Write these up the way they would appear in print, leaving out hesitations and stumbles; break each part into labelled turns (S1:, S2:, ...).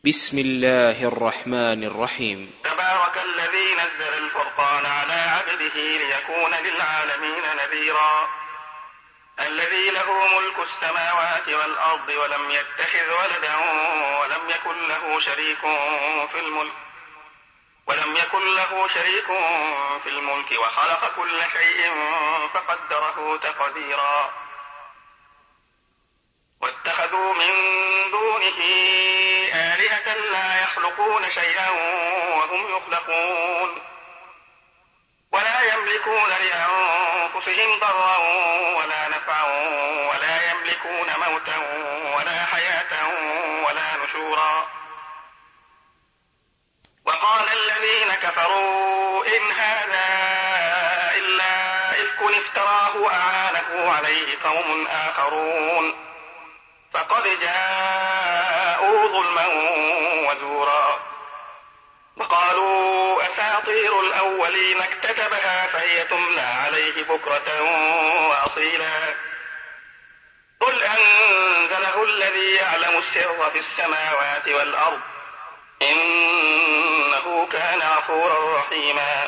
S1: بسم الله الرحمن الرحيم.
S2: تبارك الذي نزل الفرقان على عبده ليكون للعالمين نذيرا. الذي له ملك السماوات والأرض ولم يتخذ ولدا ولم يكن له شريك في الملك وخلق كل شيء فقدره تقديرا. واتخذوا من دونه آلهة لا يخلقون شيئا وهم يخلقون ولا يملكون لأنفسهم ضرا ولا نفعا ولا يملكون موتا ولا حياة ولا نشورا. وقال الذين كفروا إن هذا إلا إفك افتراه أعانه عليه قوم آخرون فقد جاءوا ظلما وزورا. وقالوا أساطير الأولين اكتتبها فهي تملى عليه بكرة وأصيلا. قل أنزله الذي يعلم السر في السماوات والأرض إنه كان غفورا رحيما.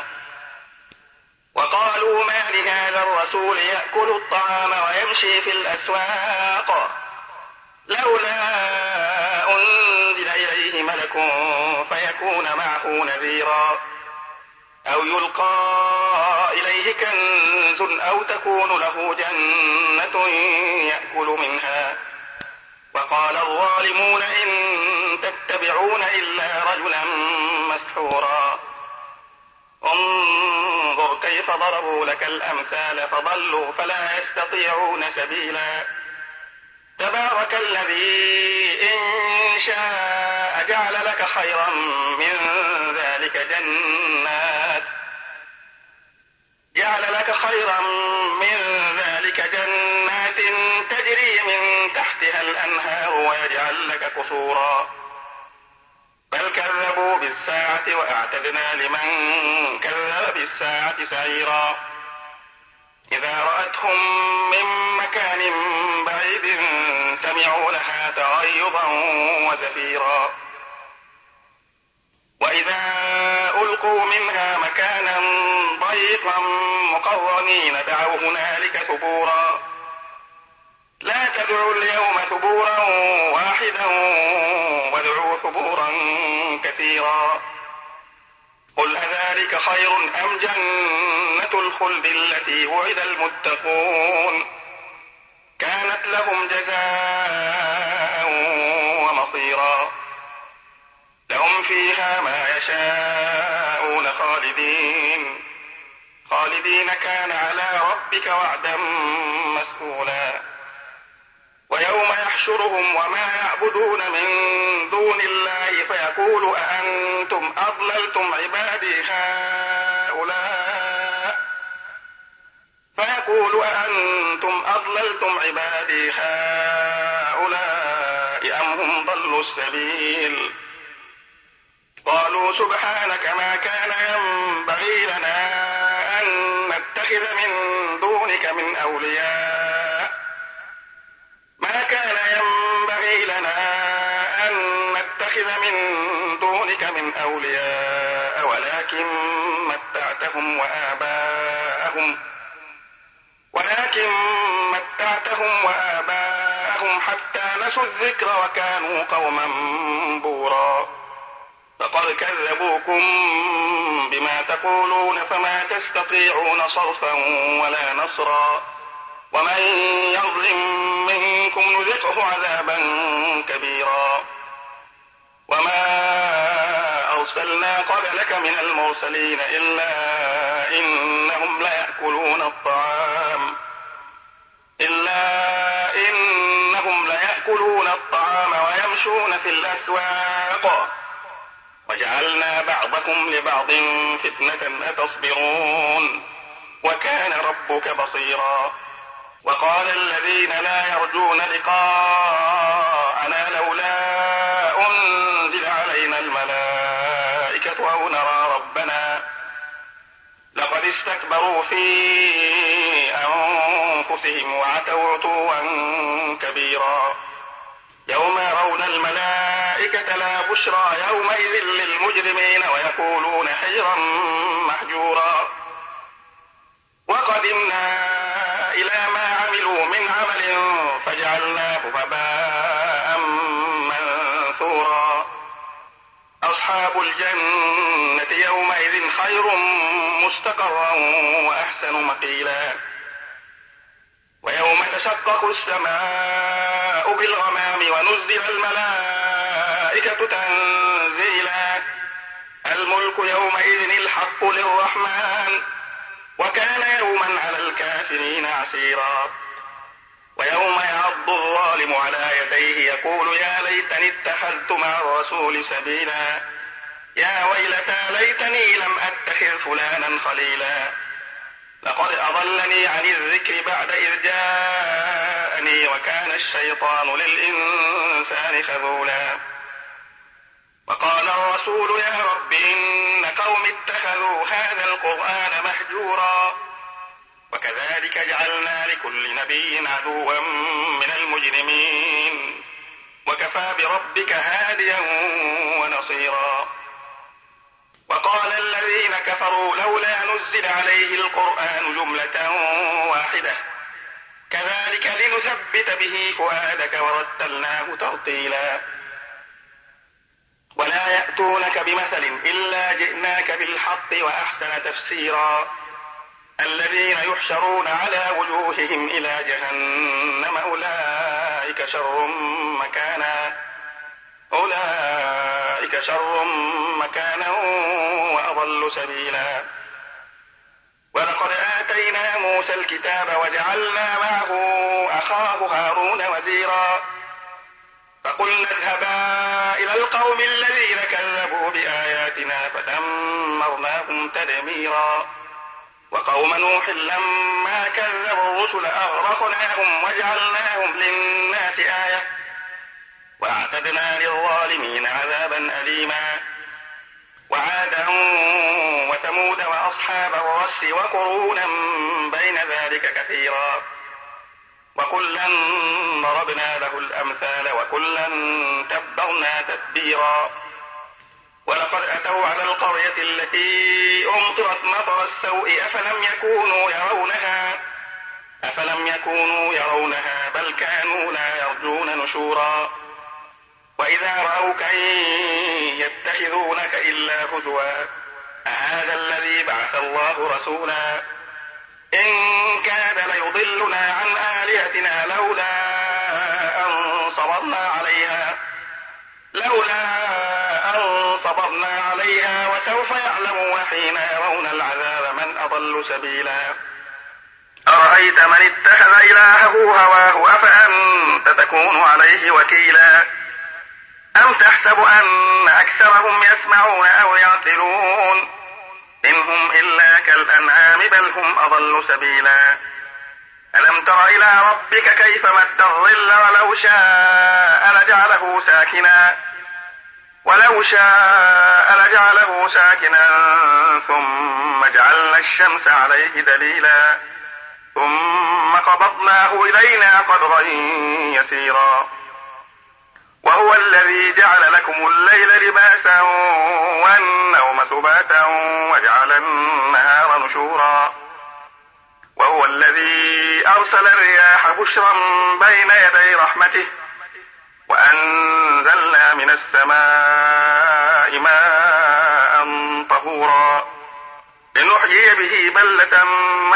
S2: وقالوا ما لهذا الرسول يأكل الطعام ويمشي في الأسواق لولا أنزل إليه ملك فيكون معه نذيرا أو يلقى إليه كنز أو تكون له جنة يأكل منها. وقال الظالمون إن تتبعون إلا رجلا مسحورا. انظر كيف ضربوا لك الأمثال فضلوا فلا يستطيعون سبيلا. تبارك الذي إن شاء جعل لك خيرا من ذلك جنات تجري من تحتها الأنهار ويجعل لك قصورا. بل كذبوا بالساعة وأعتدنا لمن كذب بالساعة سعيرا. إذا رأتهم من مكان بعيد سمعوا لها تغيظا وزفيرا. وإذا ألقوا منها مكانا ضيقا مقرنين دعوا هنالك ثبورا. لا تدعوا اليوم ثبورا واحدا وادعوا ثبورا كثيرا. قل أذلك خير أم جنة الخلد التي وعد المتقون كانت لهم جزاء ومصيرا. لهم فيها ما يشاءون خالدين كان على ربك وعدا مسئولا. ويوم يحشرهم وما يعبدون من دون الله فيقول أأنتم أضللتم عبادي هؤلاء أم هم ضلوا السبيل. قالوا سبحانك ما كان ينبغي لنا أن نتخذ من دونك من أولياء ولكن متعتهم وآباءهم حتى نسوا الذكر وكانوا قوما بورا. فقد كذبوكم بما تقولون فما تستطيعون صرفا ولا نصرا. ومن يظلم منكم نذقه عذابا كبيرا. وما أرسلنا قبلك من المرسلين إلا إنهم ليأكلون الطعام ويمشون في الأسواق وجعلنا بعضكم لبعض فتنة أتصبرون وكان ربك بصيرا. وقال الذين لا يرجون لقاءنا لولا أنزل علينا الملائكة أو نرى ربنا لقد استكبروا في أنفسهم وعتوا عتوا كبيرا. يوم يرون الملائكة الملائكة لا بشرى يومئذ للمجرمين ويقولون حجرا محجورا وقدمنا إلى ما عملوا من عمل فجعلناه هباء منثورا أصحاب الجنة يومئذ خير مستقرا وأحسن مقيلا ويوم تشقق السماء بالغمام ونزل الملائكة تنزيلا الملك يومئذ الحق للرحمن وكان يوما على الكافرين عسيرا ويوم يعض الظالم على يديه يقول يا ليتني اتخذت مع الرسول سبيلا يا ويلتى ليتني لم أتخذ فلانا خليلا لقد أضلني عن الذكر بعد إذ جاءني وكان الشيطان للإنسان خذولا وقال الرسول يا رب إن قوم اتخذوا هذا القرآن مهجورا وكذلك جعلنا لكل نبي عدوا من المجرمين وكفى بربك هاديا ونصيرا وقال الذين كفروا لولا نزل عليه القرآن جملة واحدة كذلك لنثبت به فؤادك ورتلناه ترتيلا ولا يأتونك بمثل إلا جئناك بالحق وأحسن تفسيرا الذين يحشرون على وجوههم إلى جهنم أولئك شر مكانا وأضل سبيلا ولقد آتينا موسى الكتاب وجعلنا معه أخاه هارون وزيرا فقلنا اذهبا إلى القوم الذين كذبوا بآياتنا فدمرناهم تدميرا وقوم نوح لما كذبوا الرسل أغرقناهم وجعلناهم للناس آية وأعتدنا للظالمين عذابا أليما وعادا وثمود وأصحاب الرس وقرونا بين ذلك كثيرا وكلا ضربنا له الأمثال وكلا تبرنا تتبيرا ولقد أتوا على القرية التي أمطرت مطر السوء أفلم يكونوا يرونها بل كانوا لا يرجون نشورا وإذا رأوك إن يتخذونك إلا هزوا أهذا الذي بعث الله رسولا إن كاد ليضلنا عن آلهتنا لولا أن صبرنا عليها وسوف يعلمون حين يرون العذاب من أضل سبيلا أرأيت من اتخذ إلهه هواه أفأنت تكون عليه وكيلا أم تحسب أن أكثرهم يسمعون أو يعقلون إن هم إلا كالأنعام بل هم أضل سبيلا ألم تر إلى ربك كيف مد الظل ولو شاء لجعله ساكنا ثم جعلنا الشمس عليه دليلا ثم قبضناه إلينا قبضا يسيرا وهو الذي جعل لكم الليل لباسا والنوم سباتا وجعل النهار نشورا وهو الذي أرسل الرياح بشرا بين يدي رحمته وأنزلنا من السماء ماء طهورا لنحيي به بلة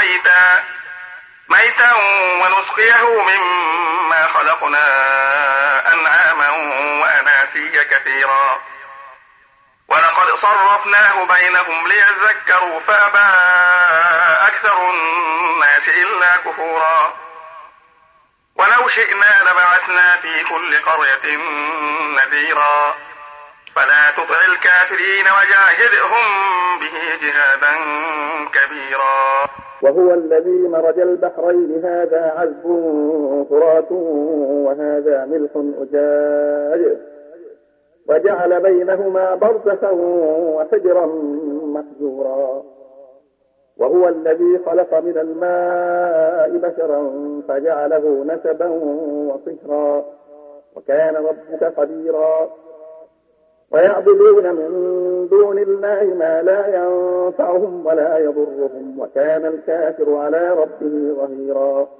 S2: ميتا ونسقيه مما خلقنا أنعاما وأناسيا كثيرا ولقد صرفناه بينهم ليذكروا فأبى أكثر الناس إلا كفورا ولو شئنا لبعثنا في كل قرية نذيرا فلا تطع الكافرين وجاهدهم به جهادا كبيرا
S3: وهو الذي مرج البحرين هذا عذب فرات وهذا ملح أجاج وجعل بينهما برزخا وحجرا محجورا وهو الذي خلق من الماء بشرا فجعله نسبا وصهرا وكان ربك قديرا ويعبدون من دون الله ما لا ينفعهم ولا يضرهم وكان الكافر على ربه ظهيرا.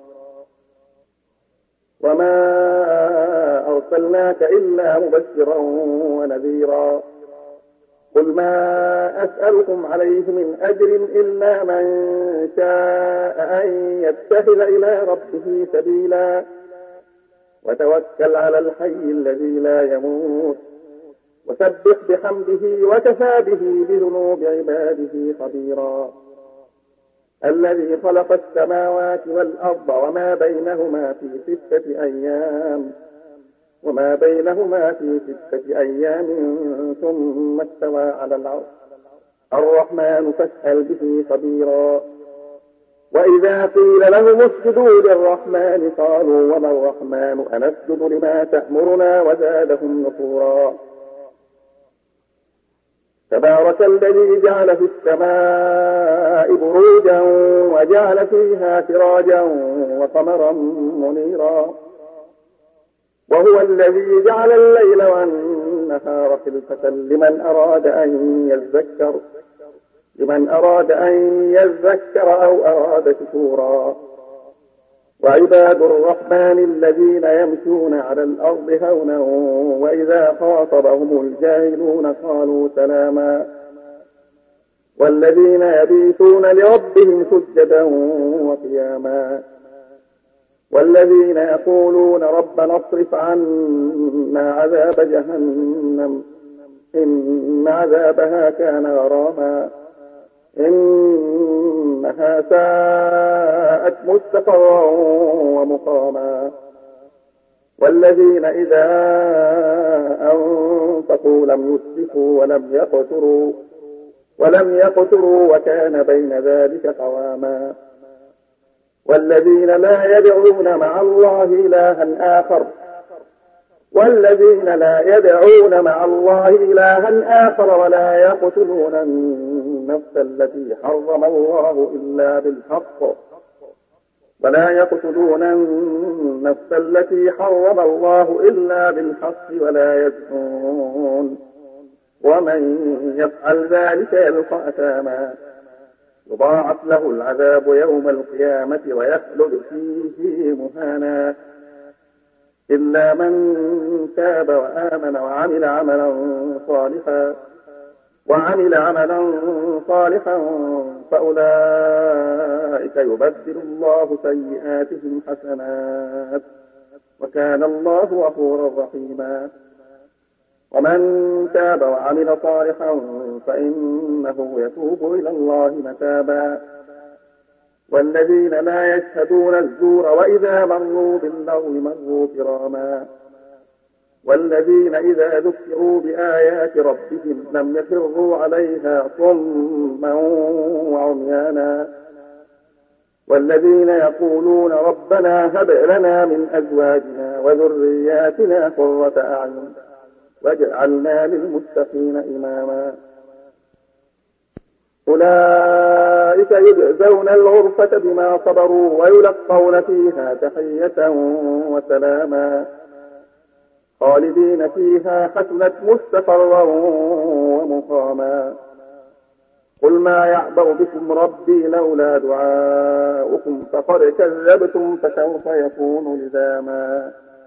S3: وما أرسلناك إلا مبشرا ونذيرا. قل ما أسألكم عليه من أجر إلا من شاء أن يتخذ إلى ربه سبيلا وتوكل على الحي الذي لا يموت وسبح بحمده وكفى به بذنوب عباده خبيرا. الذي خلق السماوات والأرض وما بينهما في 6 أيام ثم استوى على العرش الرحمن فاسأل به خبيرا. وإذا قيل لهم اسجدوا للرحمن قالوا وما الرحمن أنسجد لما تأمرنا وزادهم نفورا. تبارك الذي جعل في السماء بروجا وجعل فيها سراجا وقمرا منيرا. وهو الذي جعل الليل والنهار خلفة لمن أراد أن يذكر أو أراد شكورا. وعباد الرحمن الذين يمشون على الأرض هونا وإذا خاطبهم الجاهلون قالوا سلاما. والذين يبيتون لربهم سجدا وقياما. والذين يقولون ربنا اصرف عنا عذاب جهنم إن عذابها كان غراما إنها ساءت مستقرا ومقاما. والذين إذا أنفقوا لم يسرفوا ولم يقتروا وكان بين ذلك قواما. والذين لا يدعون مع الله إلها آخر ولا يقتلون النفس التي حرم الله إلا بالحق ولا يزنون ومن يفعل ذلك يلقى أثاما يضاعف له العذاب يوم القيامة ويخلد فيه مهانا إلا من تاب وآمن وعمل عملا صالحا فأولئك يبدل الله سيئاتهم حسنات وكان الله غفورا رحيما. ومن تاب وعمل صالحا فإنه يتوب إلى الله متابا. والذين لا يشهدون الزور وإذا مروا باللغو مروا كراما. والذين إذا ذكروا بآيات ربهم لم يخروا عليها صما وعميانا. والذين يقولون ربنا هب لنا من أزواجنا وذرياتنا قرة أعين واجعلنا للمتقين إماما. أولئك يجزون الغرفة بما صبروا ويلقون فيها تحية وسلاما خالدين فيها حسنت مستقرا ومقاما. قل ما يعبأ بكم ربي لولا دعاؤكم فقد كذبتم فسوف يكون لزاما.